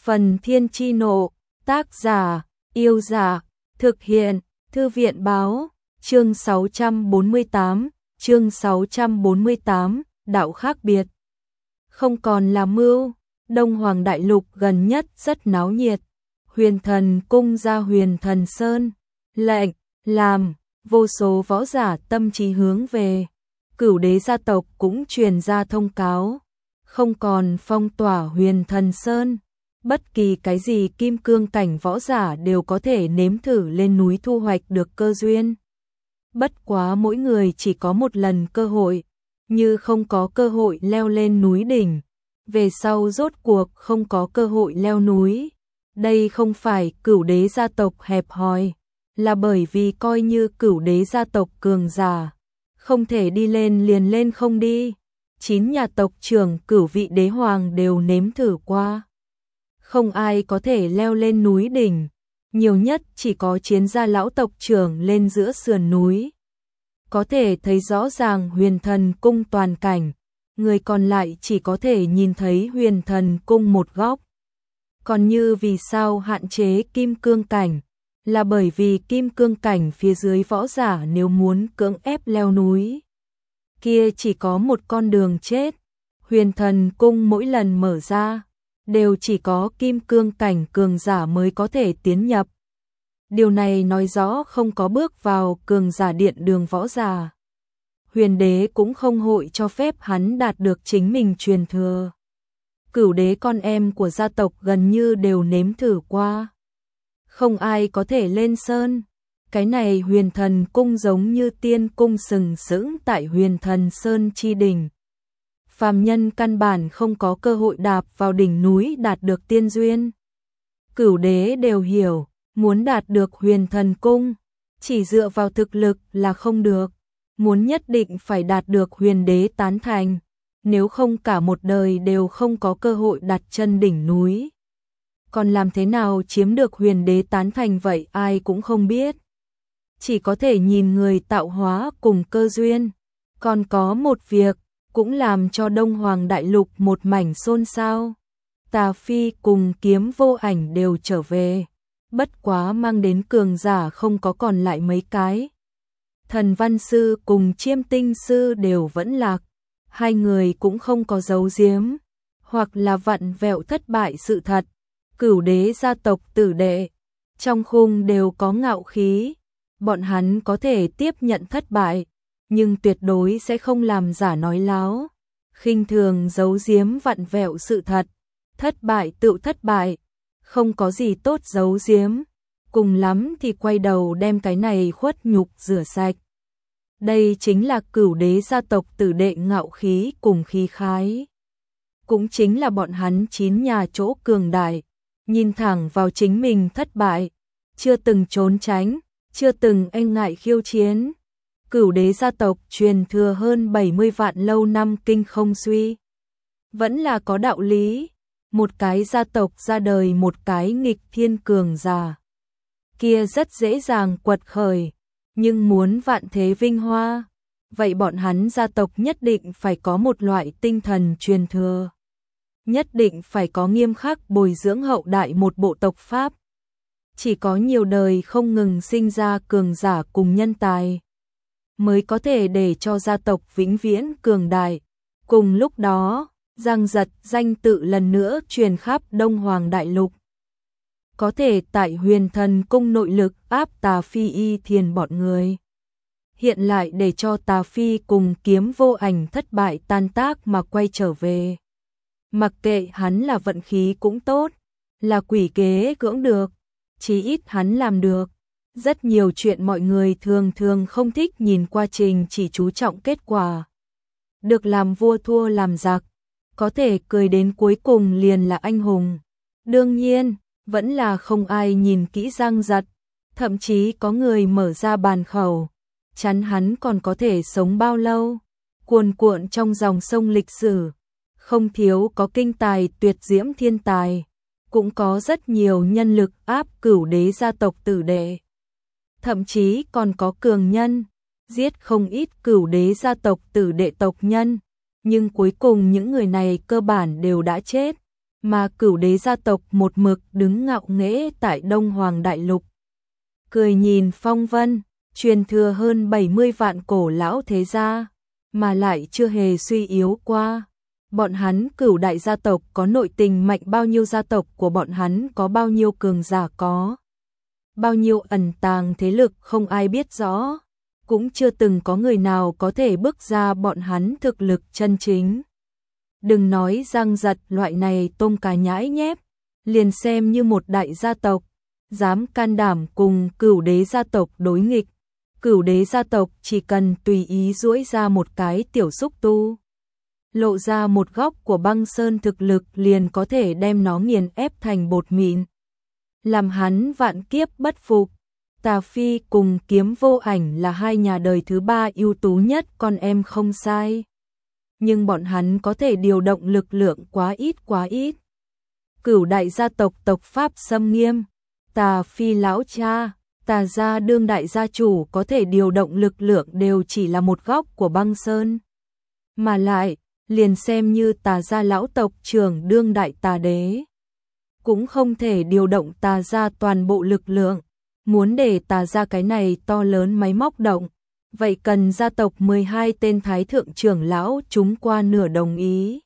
Phần Thiên Chi Nộ, tác giả, Yêu Dạ, thực hiện, Thư viện Báo, chương 648, đạo khác biệt. Không còn là mưu, Đông Hoàng Đại Lục gần nhất rất náo nhiệt, Huyền Thần Cung ra Huyền Thần Sơn, lệnh, làm, vô số võ giả tâm trí hướng về. Cửu đế gia tộc cũng truyền ra thông cáo, không còn phong tỏa Huyền Thần Sơn. Bất kỳ cái gì kim cương cảnh võ giả đều có thể nếm thử lên núi thu hoạch được cơ duyên. Bất quá mỗi người chỉ có một lần cơ hội, như không có cơ hội leo lên núi đỉnh, về sau rốt cuộc không có cơ hội leo núi. Đây không phải cửu đế gia tộc hẹp hòi, là bởi vì coi như cửu đế gia tộc cường giả, không thể đi lên liền lên không đi. 9 nhà tộc trưởng cửu vị đế hoàng đều nếm thử qua. Không ai có thể leo lên núi đỉnh, nhiều nhất chỉ có chiến gia lão tộc trưởng lên giữa sườn núi. Có thể thấy rõ ràng Huyền Thần Cung toàn cảnh, người còn lại chỉ có thể nhìn thấy Huyền Thần Cung một góc. Còn như vì sao hạn chế kim cương cảnh, là bởi vì kim cương cảnh phía dưới võ giả nếu muốn cưỡng ép leo núi, kia chỉ có một con đường chết. Huyền Thần Cung mỗi lần mở ra, đều chỉ có kim cương cảnh cường giả mới có thể tiến nhập. Điều này nói rõ không có bước vào cường giả điện đường võ giả. Huyền đế cũng không hội cho phép hắn đạt được chính mình truyền thừa. Cửu đế con em của gia tộc gần như đều nếm thử qua. Không ai có thể lên sơn. Cái này Huyền Thần Cung giống như tiên cung sừng sững tại Huyền Thần Sơn chi đỉnh. Phàm nhân căn bản không có cơ hội đạp vào đỉnh núi đạt được tiên duyên. Cửu đế đều hiểu, muốn đạt được Huyền Thần Cung, chỉ dựa vào thực lực là không được, muốn nhất định phải đạt được huyền đế tán thành, nếu không cả một đời đều không có cơ hội đặt chân đỉnh núi. Còn làm thế nào chiếm được huyền đế tán thành vậy ai cũng không biết. Chỉ có thể nhìn người tạo hóa cùng cơ duyên. Còn có một việc, cũng làm cho Đông Hoàng Đại Lục một mảnh xôn xao. Tà Phi cùng Kiếm Vô Ảnh đều trở về, bất quá mang đến cường giả không có còn lại mấy cái. Thần Văn Sư cùng Chiêm Tinh Sư đều vẫn lạc, hai người cũng không có giấu giếm, hoặc là vặn vẹo thất bại sự thật. Cửu đế gia tộc tử đệ, trong khung đều có ngạo khí, bọn hắn có thể tiếp nhận thất bại, nhưng tuyệt đối sẽ không làm giả nói láo, khinh thường giấu giếm vặn vẹo sự thật. Thất bại tự thất bại, không có gì tốt giấu giếm, cùng lắm thì quay đầu đem cái này khuất nhục rửa sạch. Đây chính là cửu đế gia tộc tử đệ ngạo khí cùng khí khái. Cũng chính là bọn hắn 9 nhà chỗ cường đại, nhìn thẳng vào chính mình thất bại, chưa từng trốn tránh, chưa từng e ngại khiêu chiến. Cửu đế gia tộc truyền thừa hơn 70 vạn lâu năm kinh không suy, vẫn là có đạo lý. Một cái gia tộc ra đời một cái nghịch thiên cường giả, kia rất dễ dàng quật khởi, nhưng muốn vạn thế vinh hoa, vậy bọn hắn gia tộc nhất định phải có một loại tinh thần truyền thừa, nhất định phải có nghiêm khắc bồi dưỡng hậu đại một bộ tộc pháp. Chỉ có nhiều đời không ngừng sinh ra cường giả cùng nhân tài, mới có thể để cho gia tộc vĩnh viễn cường đại. Cùng lúc đó, Giang Giật danh tự lần nữa truyền khắp Đông Hoàng Đại Lục. Có thể tại Huyền Thần Cung nội lực áp Tà Phi Y Thiền bọn người. Hiện lại để cho Tà Phi cùng Kiếm Vô Ảnh thất bại tan tác mà quay trở về. Mặc kệ hắn là vận khí cũng tốt, là quỷ kế cưỡng được, chí ít hắn làm được. Rất nhiều chuyện mọi người thường thường không thích nhìn quá trình, chỉ chú trọng kết quả. Được làm vua thua làm giặc, có thể cười đến cuối cùng liền là anh hùng. Đương nhiên, vẫn là không ai nhìn kỹ Giang Giật, thậm chí có người mở ra bàn khẩu, chắn hắn còn có thể sống bao lâu. Cuồn cuộn trong dòng sông lịch sử, không thiếu có kinh tài tuyệt diễm thiên tài, cũng có rất nhiều nhân lực áp cửu đế gia tộc tử đệ. Thậm chí còn có cường nhân, giết không ít cửu đế gia tộc tử đệ tộc nhân, nhưng cuối cùng những người này cơ bản đều đã chết, mà Cửu đế gia tộc một mực đứng ngạo nghễ tại Đông Hoàng Đại Lục. Cười nhìn phong vân, truyền thừa hơn 70 vạn cổ lão thế gia, mà lại chưa hề suy yếu qua. Bọn hắn Cửu đại gia tộc có nội tình mạnh bao nhiêu, gia tộc của bọn hắn có bao nhiêu cường giả, có bao nhiêu ẩn tàng thế lực không ai biết rõ, cũng chưa từng có người nào có thể bước ra bọn hắn thực lực chân chính. Đừng nói Giang Giật loại này tôm cá nhãi nhép, liền xem như một đại gia tộc, dám can đảm cùng Cửu đế gia tộc đối nghịch. Cửu đế gia tộc chỉ cần tùy ý duỗi ra một cái tiểu xúc tu, lộ ra một góc của băng sơn thực lực, liền có thể đem nó nghiền ép thành bột mịn, làm hắn vạn kiếp bất phục. Tà Phi cùng Kiếm Vô Ảnh là hai nhà đời thứ ba ưu tú nhất con em không sai, nhưng bọn hắn có thể điều động lực lượng quá ít. Cửu đại gia tộc tộc pháp xâm nghiêm, Tà Phi lão cha, Tà gia đương đại gia chủ có thể điều động lực lượng đều chỉ là một góc của băng sơn. Mà lại, liền xem như Tà gia lão tộc trưởng đương đại Tà đế, cũng không thể điều động Tà gia toàn bộ lực lượng. Muốn để Tà gia cái này to lớn máy móc động, vậy cần gia tộc 12 tên thái thượng trưởng lão chúng qua nửa đồng ý.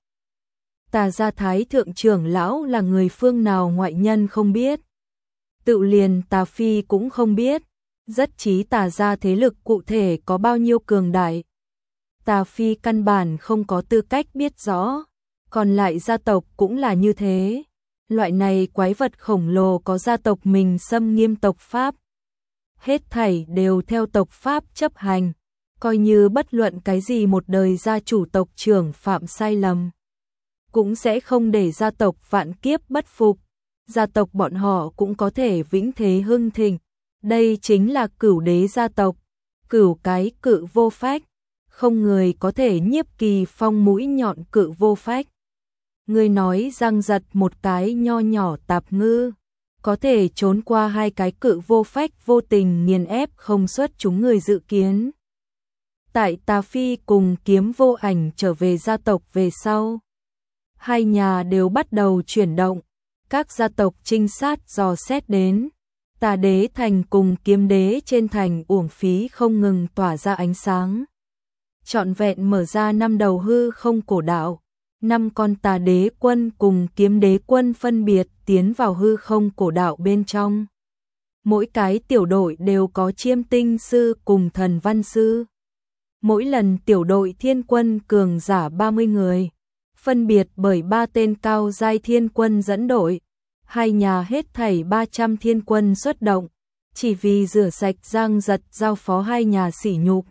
Tà gia thái thượng trưởng lão là người phương nào ngoại nhân không biết, tự liền Tà Phi cũng không biết, rất chí Tà gia thế lực cụ thể có bao nhiêu cường đại. Tà Phi căn bản không có tư cách biết rõ, còn lại gia tộc cũng là như thế. Loại này quái vật khổng lồ có gia tộc mình xâm nghiêm tộc pháp, hết thảy đều theo tộc pháp chấp hành, coi như bất luận cái gì một đời gia chủ tộc trưởng phạm sai lầm, cũng sẽ không để gia tộc vạn kiếp bất phục. Gia tộc bọn họ cũng có thể vĩnh thế hưng thịnh. Đây chính là Cửu đế gia tộc, Cửu cái cự vô phách, không người có thể nhiếp Kỳ Phong mũi nhọn cự vô phách. Người nói Giang Giật một cái nho nhỏ tạp ngư, có thể trốn qua hai cái cự vô phách vô tình nghiền ép không xuất chúng người dự kiến. Tại Tà Phi cùng Kiếm Vô Ảnh trở về gia tộc về sau, hai nhà đều bắt đầu chuyển động, các gia tộc trinh sát dò xét đến. Tà đế thành cùng Kiếm đế trên thành uổng phí không ngừng tỏa ra ánh sáng, trọn vẹn mở ra 5 đầu hư không cổ đạo. 5 con Tà đế quân cùng Kiếm đế quân phân biệt tiến vào hư không cổ đạo bên trong. Mỗi cái tiểu đội đều có chiêm tinh sư cùng thần văn sư. Mỗi lần tiểu đội thiên quân cường giả 30 người, phân biệt bởi 3 tên cao giai thiên quân dẫn đội. Hai nhà hết thảy 300 thiên quân xuất động, chỉ vì rửa sạch Giang Giật giao phó hai nhà sỉ nhục.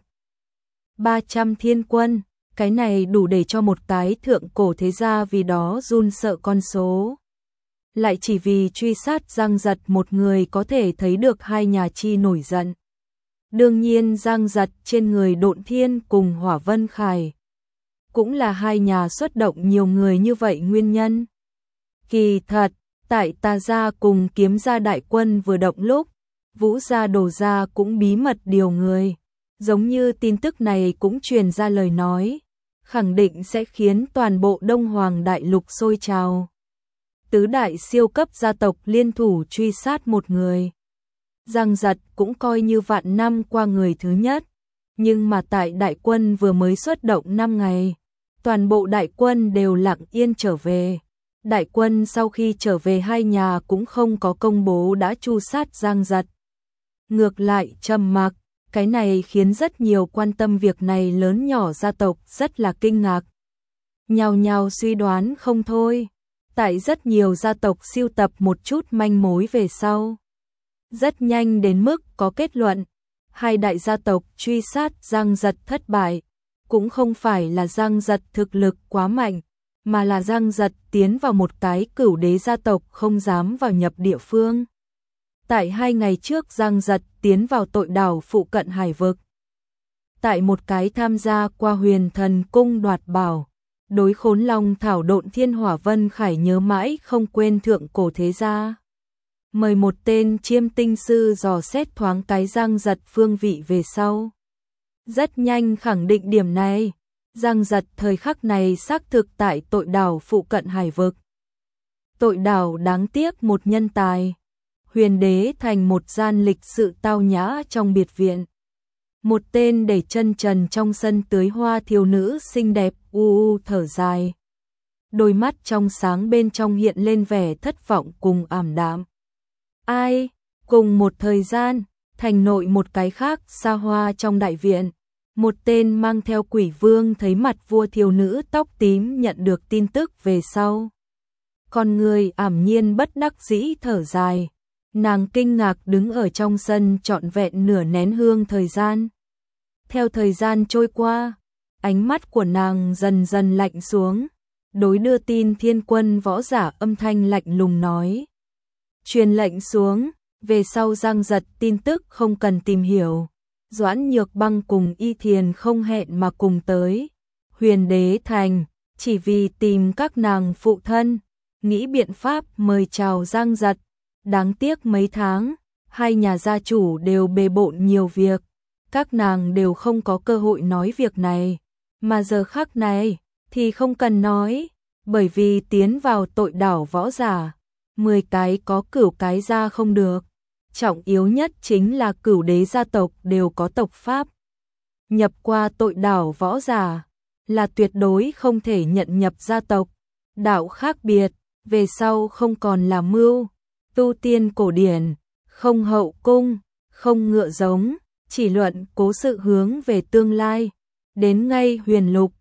300 thiên quân, cái này đủ để cho một cái thượng cổ thế gia vì đó run sợ con số. Lại chỉ vì truy sát Giang Giật một người có thể thấy được hai nhà chi nổi giận. Đương nhiên Giang Giật trên người Độn Thiên cùng Hỏa Vân Khải cũng là hai nhà xuất động nhiều người như vậy nguyên nhân. Kỳ thật, tại Tà gia cùng Kiếm gia đại quân vừa động lúc, Vũ gia Đồ gia cũng bí mật điều người. Giống như tin tức này cũng truyền ra lời nói, khẳng định sẽ khiến toàn bộ Đông Hoàng Đại Lục sôi trào. Tứ đại siêu cấp gia tộc liên thủ truy sát một người. Giang Giật cũng coi như vạn năm qua người thứ nhất, nhưng mà tại đại quân vừa mới xuất động 5 ngày, toàn bộ đại quân đều lặng yên trở về. Đại quân sau khi trở về hai nhà cũng không có công bố đã tru sát Giang Giật. Ngược lại trầm mặc, cái này khiến rất nhiều quan tâm việc này lớn nhỏ gia tộc rất là kinh ngạc. Nhao nhao suy đoán không thôi. Tại rất nhiều gia tộc sưu tập một chút manh mối về sau, rất nhanh đến mức có kết luận, hai đại gia tộc truy sát Giang Giật thất bại, cũng không phải là Giang Giật thực lực quá mạnh, mà là Giang Giật tiến vào một cái Cửu đế gia tộc không dám vào nhập địa phương. Tại 2 ngày trước Giang Giật tiến vào tội đảo phụ cận hải vực. Tại một cái tham gia qua Huyền Thần cung đoạt bảo, đối Khốn Long thảo Độn Thiên Hỏa Vân Khải nhớ mãi không quên thượng cổ thế gia. Mời một tên chiêm tinh sư dò xét thoáng cái Giang Giật phương vị về sau. Rất nhanh khẳng định điểm này, Giang Giật thời khắc này xác thực tại tội đảo phụ cận hải vực. tội đảo đáng tiếc một nhân tài. Huyền Đế thành một gian lịch sự tao nhã trong biệt viện. Một tên để chân trần trong sân tưới hoa thiếu nữ xinh đẹp thở dài. Đôi mắt trong sáng bên trong hiện lên vẻ thất vọng cùng ảm đạm. Ai? Cùng một thời gian, thành nội một cái khác xa hoa trong đại viện. Một tên mang theo quỷ vương thấy mặt vua thiếu nữ tóc tím nhận được tin tức về sau. Con người ảm nhiên bất đắc dĩ thở dài. Nàng kinh ngạc đứng ở trong sân trọn vẹn nửa nén hương thời gian. Theo thời gian trôi qua, ánh mắt của nàng dần dần lạnh xuống. Đối đưa tin thiên quân võ giả âm thanh lạnh lùng nói. Truyền lệnh xuống, về sau giang giật tin tức không cần tìm hiểu. Doãn Nhược Băng cùng Y Thiền không hẹn mà cùng tới Huyền Đế thành, chỉ vì tìm các nàng phụ thân, nghĩ biện pháp mời chào giang giật. Đáng tiếc mấy tháng, hai nhà gia chủ đều bề bộn nhiều việc, các nàng đều không có cơ hội nói việc này. Mà giờ khắc này, thì không cần nói, bởi vì tiến vào tội đảo võ giả, 10 cái có cửu cái ra không được. Trọng yếu nhất chính là cửu đế gia tộc đều có tộc pháp. Nhập qua tội đảo võ giả, là tuyệt đối không thể nhận nhập gia tộc. Đạo khác biệt, về sau không còn là mưu, tu tiên cổ điển, không hậu cung, không ngựa giống, chỉ luận cố sự hướng về tương lai. Đến ngay huyền lục,